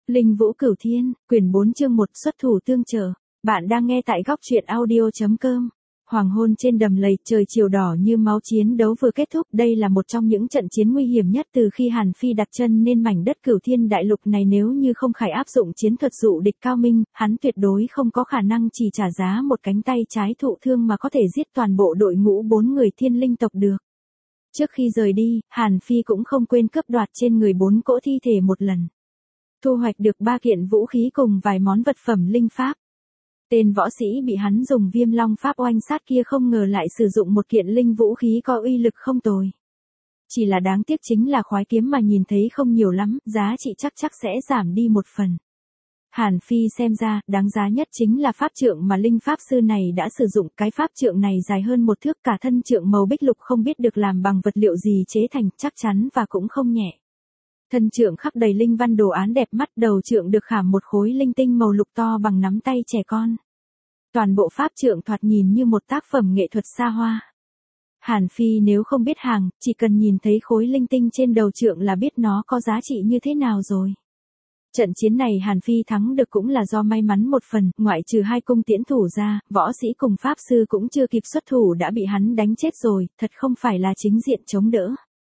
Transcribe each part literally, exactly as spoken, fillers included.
Linh Vũ Cửu Thiên, quyển bốn chương một xuất thủ tương trợ. Bạn đang nghe tại góc truyện audio chấm com. Hoàng hôn trên đầm lầy, trời chiều đỏ như máu, chiến đấu vừa kết thúc. Đây là một trong những trận chiến nguy hiểm nhất từ khi Hàn Phi đặt chân lên mảnh đất Cửu Thiên đại lục này. Nếu như không phải áp dụng chiến thuật dụ địch cao minh, hắn tuyệt đối không có khả năng chỉ trả giá một cánh tay trái thụ thương mà có thể giết toàn bộ đội ngũ bốn người thiên linh tộc được. Trước khi rời đi, Hàn Phi cũng không quên cướp đoạt trên người bốn cỗ thi thể một lần. Thu hoạch được ba kiện vũ khí cùng vài món vật phẩm linh pháp. Tên võ sĩ bị hắn dùng viêm long pháp oanh sát kia không ngờ lại sử dụng một kiện linh vũ khí có uy lực không tồi. Chỉ là đáng tiếc chính là khoái kiếm mà nhìn thấy không nhiều lắm, giá trị chắc chắc sẽ giảm đi một phần. Hàn Phi xem ra, đáng giá nhất chính là pháp trượng mà linh pháp sư này đã sử dụng. Cái pháp trượng này dài hơn một thước, cả thân trượng màu bích lục, không biết được làm bằng vật liệu gì chế thành, chắc chắn và cũng không nhẹ. Thân trượng khắc đầy linh văn đồ án đẹp mắt, đầu trượng được khảm một khối linh tinh màu lục to bằng nắm tay trẻ con. Toàn bộ pháp trượng thoạt nhìn như một tác phẩm nghệ thuật xa hoa. Hàn Phi nếu không biết hàng, chỉ cần nhìn thấy khối linh tinh trên đầu trượng là biết nó có giá trị như thế nào rồi. Trận chiến này Hàn Phi thắng được cũng là do may mắn một phần, ngoại trừ hai cung tiễn thủ ra, võ sĩ cùng pháp sư cũng chưa kịp xuất thủ đã bị hắn đánh chết rồi, thật không phải là chính diện chống đỡ.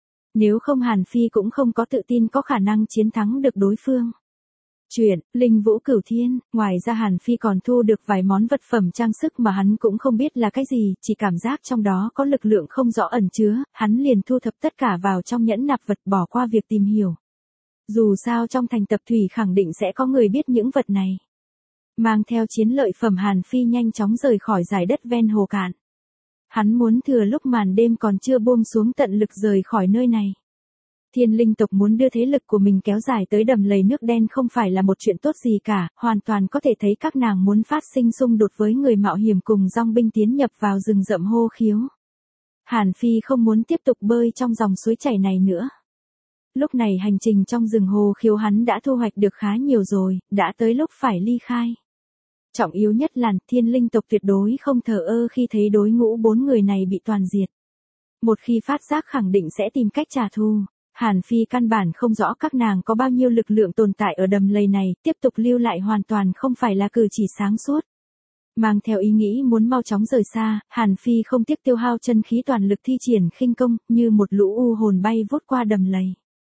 Nếu không Hàn Phi cũng không có tự tin có khả năng chiến thắng được đối phương. Chuyện, Linh Vũ Cửu Thiên, ngoài ra Hàn Phi còn thu được vài món vật phẩm trang sức mà hắn cũng không biết là cái gì, chỉ cảm giác trong đó có lực lượng không rõ ẩn chứa, hắn liền thu thập tất cả vào trong nhẫn nạp vật bỏ qua việc tìm hiểu. Dù sao trong thành tập thủy khẳng định sẽ có người biết những vật này. Mang theo chiến lợi phẩm Hàn Phi nhanh chóng rời khỏi dải đất ven hồ cạn. Hắn muốn thừa lúc màn đêm còn chưa buông xuống tận lực rời khỏi nơi này. Thiên linh tộc muốn đưa thế lực của mình kéo dài tới đầm lầy nước đen không phải là một chuyện tốt gì cả, hoàn toàn có thể thấy các nàng muốn phát sinh xung đột với người mạo hiểm cùng dòng binh tiến nhập vào rừng rậm hô khiếu. Hàn Phi không muốn tiếp tục bơi trong dòng suối chảy này nữa. Lúc này hành trình trong rừng hồ khiếu hắn đã thu hoạch được khá nhiều rồi, đã tới lúc phải ly khai. Trọng yếu nhất là thiên linh tộc tuyệt đối không thờ ơ khi thấy đối ngũ bốn người này bị toàn diệt. Một khi phát giác khẳng định sẽ tìm cách trả thù. Hàn Phi căn bản không rõ các nàng có bao nhiêu lực lượng tồn tại ở đầm lầy này, tiếp tục lưu lại hoàn toàn không phải là cử chỉ sáng suốt. Mang theo ý nghĩ muốn mau chóng rời xa, Hàn Phi không tiếc tiêu hao chân khí toàn lực thi triển khinh công, như một lũ u hồn bay vút qua đầm lầy.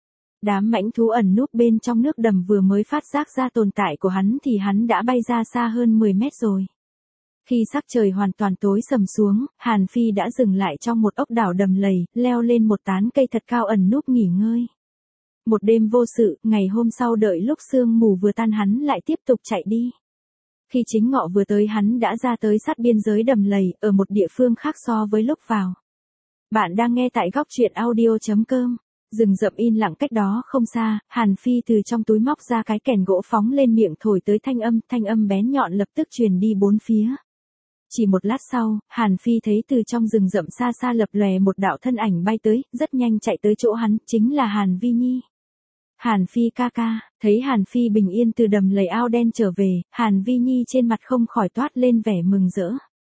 Đám mãnh thú ẩn núp bên trong nước đầm vừa mới phát giác ra tồn tại của hắn thì hắn đã bay ra xa hơn mười mét rồi. Khi sắc trời hoàn toàn tối sầm xuống, Hàn Phi đã dừng lại trong một ốc đảo đầm lầy, leo lên một tán cây thật cao ẩn núp nghỉ ngơi. Một đêm vô sự, ngày hôm sau đợi lúc sương mù vừa tan hắn lại tiếp tục chạy đi. Khi chính ngọ vừa tới hắn đã ra tới sát biên giới đầm lầy, ở một địa phương khác so với lúc vào. Bạn đang nghe tại góc truyện audio chấm com. Rừng rậm yên lặng cách đó không xa, Hàn Phi từ trong túi móc ra cái kèn gỗ phóng lên miệng thổi tới thanh âm, thanh âm bén nhọn lập tức truyền đi bốn phía. Chỉ một lát sau, Hàn Phi thấy từ trong rừng rậm xa xa lập lòe một đạo thân ảnh bay tới, rất nhanh chạy tới chỗ hắn, chính là Hàn Vi Nhi. Hàn Phi ca ca, thấy Hàn Phi bình yên từ đầm lầy ao đen trở về, Hàn Vi Nhi trên mặt không khỏi toát lên vẻ mừng rỡ.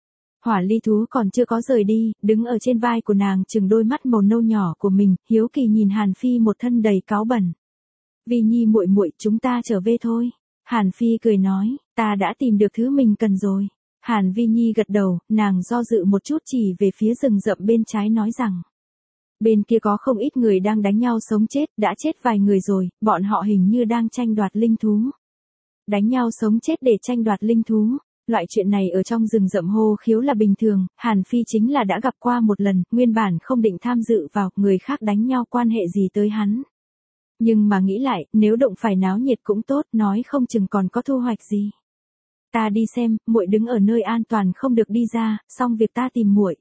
Hỏa ly thú còn chưa có rời đi, đứng ở trên vai của nàng chừng đôi mắt màu nâu nhỏ của mình, hiếu kỳ nhìn Hàn Phi một thân đầy cáu bẩn. Vi Nhi muội muội, chúng ta trở về thôi. Hàn Phi cười nói, ta đã tìm được thứ mình cần rồi. Hàn Vi Nhi gật đầu, nàng do dự một chút chỉ về phía rừng rậm bên trái nói rằng. Bên kia có không ít người đang đánh nhau sống chết, đã chết vài người rồi, bọn họ hình như đang tranh đoạt linh thú. Đánh nhau sống chết để tranh đoạt linh thú. Loại chuyện này ở trong rừng rậm hô khiếu là bình thường, Hàn Phi chính là đã gặp qua một lần, nguyên bản không định tham dự vào, người khác đánh nhau quan hệ gì tới hắn. Nhưng mà nghĩ lại, nếu đụng phải náo nhiệt cũng tốt, nói không chừng còn có thu hoạch gì. Ta đi xem, muội đứng ở nơi an toàn không được đi ra, xong việc ta tìm muội.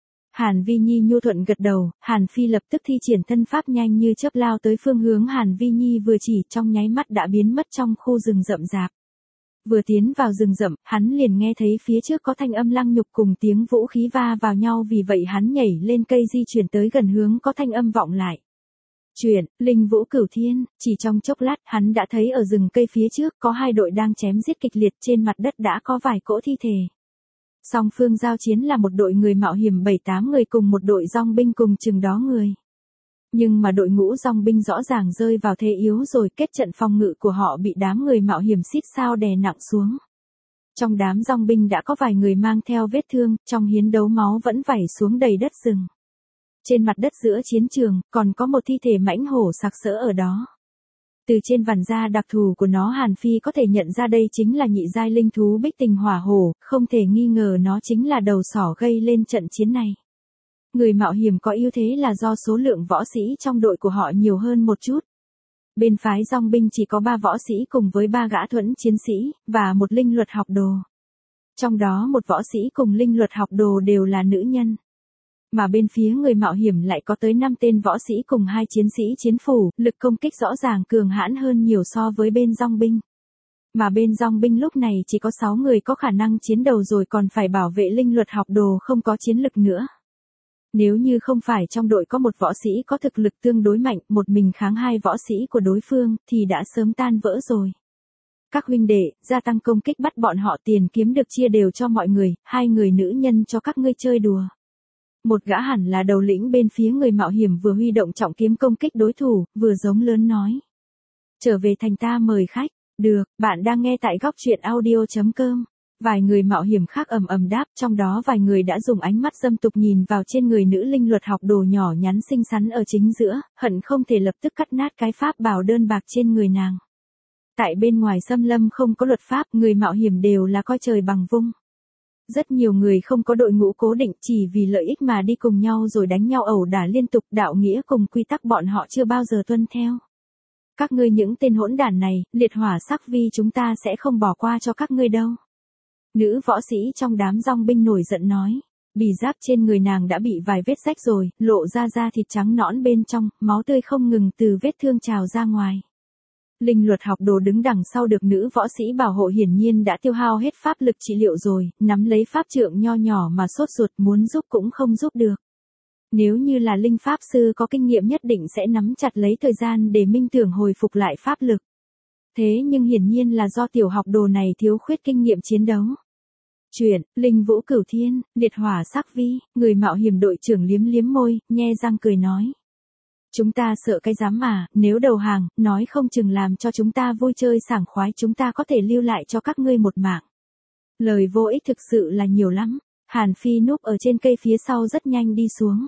Hàn Vi Nhi nhu thuận gật đầu, Hàn Phi lập tức thi triển thân pháp nhanh như chớp lao tới phương hướng Hàn Vi Nhi vừa chỉ, trong nháy mắt đã biến mất trong khu rừng rậm rạp. Vừa tiến vào rừng rậm, hắn liền nghe thấy phía trước có thanh âm lăng nhục cùng tiếng vũ khí va vào nhau, vì vậy hắn nhảy lên cây di chuyển tới gần hướng có thanh âm vọng lại. Chuyện, Linh Vũ Cửu Thiên, chỉ trong chốc lát hắn đã thấy ở rừng cây phía trước có hai đội đang chém giết kịch liệt, trên mặt đất đã có vài cỗ thi thể. Song phương giao chiến là một đội người mạo hiểm bảy tám người cùng một đội dòng binh cùng chừng đó người. Nhưng mà đội ngũ dòng binh rõ ràng rơi vào thế yếu rồi, kết trận phòng ngự của họ bị đám người mạo hiểm xít sao đè nặng xuống. Trong đám dòng binh đã có vài người mang theo vết thương, trong hiến đấu máu vẫn vẩy xuống đầy đất rừng. Trên mặt đất giữa chiến trường, còn có một thi thể mãnh hổ sặc sỡ ở đó. Từ trên vằn da đặc thù của nó Hàn Phi có thể nhận ra đây chính là nhị giai linh thú bích tình hỏa hổ, không thể nghi ngờ nó chính là đầu sỏ gây lên trận chiến này. Người mạo hiểm có ưu thế là do số lượng võ sĩ trong đội của họ nhiều hơn một chút. Bên phái dòng binh chỉ có ba võ sĩ cùng với ba gã thuẫn chiến sĩ, và một linh luật học đồ. Trong đó một võ sĩ cùng linh luật học đồ đều là nữ nhân. Mà bên phía người mạo hiểm lại có tới năm tên võ sĩ cùng hai chiến sĩ chiến phủ, lực công kích rõ ràng cường hãn hơn nhiều so với bên dòng binh. Mà bên dòng binh lúc này chỉ có sáu người có khả năng chiến đầu rồi, còn phải bảo vệ linh luật học đồ không có chiến lực nữa. Nếu như không phải trong đội có một võ sĩ có thực lực tương đối mạnh, một mình kháng hai võ sĩ của đối phương, thì đã sớm tan vỡ rồi. Các huynh đệ, gia tăng công kích bắt bọn họ, tiền kiếm được chia đều cho mọi người, hai người nữ nhân cho các ngươi chơi đùa. Một gã hẳn là đầu lĩnh bên phía người mạo hiểm vừa huy động trọng kiếm công kích đối thủ, vừa giống lớn nói. Trở về thành ta mời khách. Được, bạn đang nghe tại góc truyện audio chấm com. Vài người mạo hiểm khác ầm ầm đáp, trong đó vài người đã dùng ánh mắt dâm tục nhìn vào trên người nữ linh luật học đồ nhỏ nhắn xinh xắn ở chính giữa, hận không thể lập tức cắt nát cái pháp bào đơn bạc trên người nàng. Tại bên ngoài xâm lâm không có luật pháp, người mạo hiểm đều là coi trời bằng vung. Rất nhiều người không có đội ngũ cố định, chỉ vì lợi ích mà đi cùng nhau rồi đánh nhau ẩu đả liên tục, đạo nghĩa cùng quy tắc bọn họ chưa bao giờ tuân theo. Các ngươi những tên hỗn đản này, liệt hỏa sắc vi chúng ta sẽ không bỏ qua cho các ngươi đâu. Nữ võ sĩ trong đám dòng binh nổi giận nói. Bì giáp trên người nàng đã bị vài vết rách rồi, lộ ra da thịt trắng nõn bên trong, máu tươi không ngừng từ vết thương trào ra ngoài. Linh luật học đồ đứng đằng sau được nữ võ sĩ bảo hộ hiển nhiên đã tiêu hao hết pháp lực trị liệu rồi, nắm lấy pháp trượng nho nhỏ mà sốt ruột, muốn giúp cũng không giúp được. Nếu như là linh pháp sư có kinh nghiệm nhất định sẽ nắm chặt lấy thời gian để minh tưởng hồi phục lại pháp lực. Thế nhưng hiển nhiên là do tiểu học đồ này thiếu khuyết kinh nghiệm chiến đấu. Chuyện, linh vũ cửu thiên, liệt hỏa sắc vi, người mạo hiểm đội trưởng liếm liếm môi, nhe răng cười nói. Chúng ta sợ cái dám mà, nếu đầu hàng, nói không chừng làm cho chúng ta vui chơi sảng khoái, chúng ta có thể lưu lại cho các ngươi một mạng. Lời vô ích thực sự là nhiều lắm. Hàn Phi núp ở trên cây phía sau rất nhanh đi xuống.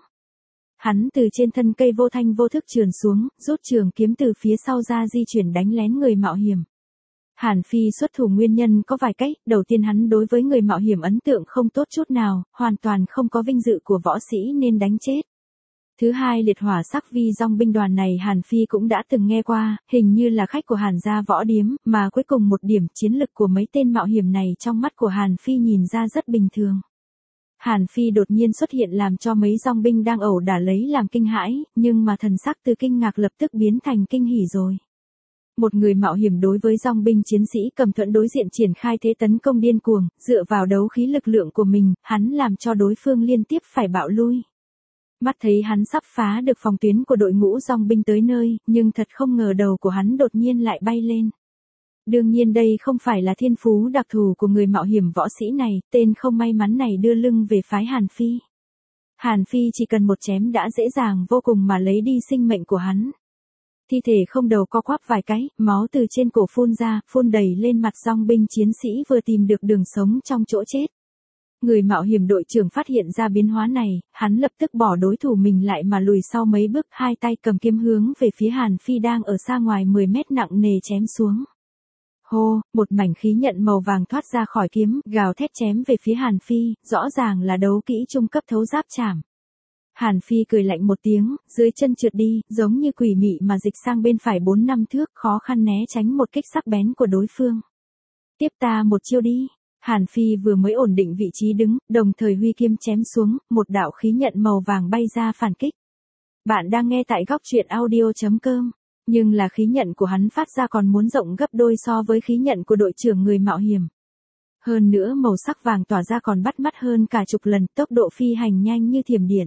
Hắn từ trên thân cây vô thanh vô thức trườn xuống, rút trường kiếm từ phía sau ra di chuyển đánh lén người mạo hiểm. Hàn Phi xuất thủ nguyên nhân có vài cách, đầu tiên hắn đối với người mạo hiểm ấn tượng không tốt chút nào, hoàn toàn không có vinh dự của võ sĩ nên đánh chết. Thứ hai, liệt hỏa sắc vi dòng binh đoàn này Hàn Phi cũng đã từng nghe qua, hình như là khách của Hàn gia võ điếm, mà cuối cùng một điểm chiến lực của mấy tên mạo hiểm này trong mắt của Hàn Phi nhìn ra rất bình thường. Hàn Phi đột nhiên xuất hiện làm cho mấy dòng binh đang ẩu đả lấy làm kinh hãi, nhưng mà thần sắc từ kinh ngạc lập tức biến thành kinh hỉ rồi. Một người mạo hiểm đối với dòng binh chiến sĩ cầm thuẫn đối diện triển khai thế tấn công điên cuồng, dựa vào đấu khí lực lượng của mình, hắn làm cho đối phương liên tiếp phải bạo lui. Mắt thấy hắn sắp phá được phòng tuyến của đội ngũ dòng binh tới nơi, nhưng thật không ngờ đầu của hắn đột nhiên lại bay lên. Đương nhiên đây không phải là thiên phú đặc thù của người mạo hiểm võ sĩ này, tên không may mắn này đưa lưng về phái Hàn Phi. Hàn Phi chỉ cần một chém đã dễ dàng vô cùng mà lấy đi sinh mệnh của hắn. Thi thể không đầu co quắp vài cái, máu từ trên cổ phun ra, phun đầy lên mặt dòng binh chiến sĩ vừa tìm được đường sống trong chỗ chết. Người mạo hiểm đội trưởng phát hiện ra biến hóa này, hắn lập tức bỏ đối thủ mình lại mà lùi sau mấy bước, hai tay cầm kiếm hướng về phía Hàn Phi đang ở xa ngoài mười mét nặng nề chém xuống. Hô, một mảnh khí nhận màu vàng thoát ra khỏi kiếm, gào thét chém về phía Hàn Phi, rõ ràng là đấu kỹ trung cấp thấu giáp chảm. Hàn Phi cười lạnh một tiếng, dưới chân trượt đi, giống như quỷ mị mà dịch sang bên phải bốn năm thước, khó khăn né tránh một kích sắc bén của đối phương. Tiếp ta một chiêu đi. Hàn Phi vừa mới ổn định vị trí đứng, đồng thời huy kiếm chém xuống, một đạo khí nhận màu vàng bay ra phản kích. Bạn đang nghe tại góc truyện audio chấm com. Nhưng là khí nhận của hắn phát ra còn muốn rộng gấp đôi so với khí nhận của đội trưởng người mạo hiểm. Hơn nữa màu sắc vàng tỏa ra còn bắt mắt hơn cả chục lần, tốc độ phi hành nhanh như thiểm điện.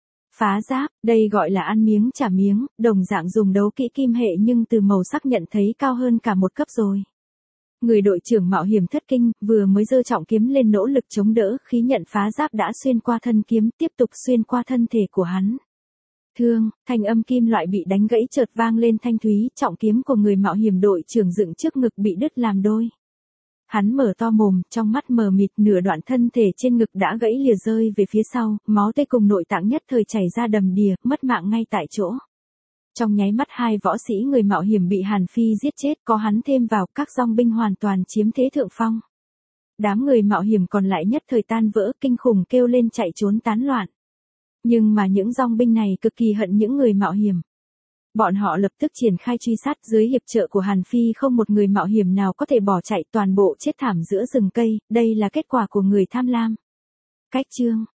Phá giáp, đây gọi là ăn miếng trả miếng, đồng dạng dùng đấu kỹ kim hệ nhưng từ màu sắc nhận thấy cao hơn cả một cấp rồi. Người đội trưởng mạo hiểm thất kinh, vừa mới giơ trọng kiếm lên nỗ lực chống đỡ, khí nhận phá giáp đã xuyên qua thân kiếm, tiếp tục xuyên qua thân thể của hắn. thương, thanh âm kim loại bị đánh gãy chợt vang lên thanh thúy, trọng kiếm của người mạo hiểm đội trưởng dựng trước ngực bị đứt làm đôi. Hắn mở to mồm, trong mắt mờ mịt, nửa đoạn thân thể trên ngực đã gãy lìa rơi về phía sau, máu tươi cùng nội tạng nhất thời chảy ra đầm đìa, mất mạng ngay tại chỗ. Trong nháy mắt hai võ sĩ người mạo hiểm bị Hàn Phi giết chết, có hắn thêm vào, các dòng binh hoàn toàn chiếm thế thượng phong. Đám người mạo hiểm còn lại nhất thời tan vỡ, kinh khủng kêu lên chạy trốn tán loạn. Nhưng mà những dòng binh này cực kỳ hận những người mạo hiểm. Bọn họ lập tức triển khai truy sát, dưới hiệp trợ của Hàn Phi không một người mạo hiểm nào có thể bỏ chạy, toàn bộ chết thảm giữa rừng cây, đây là kết quả của người tham lam. Cách chương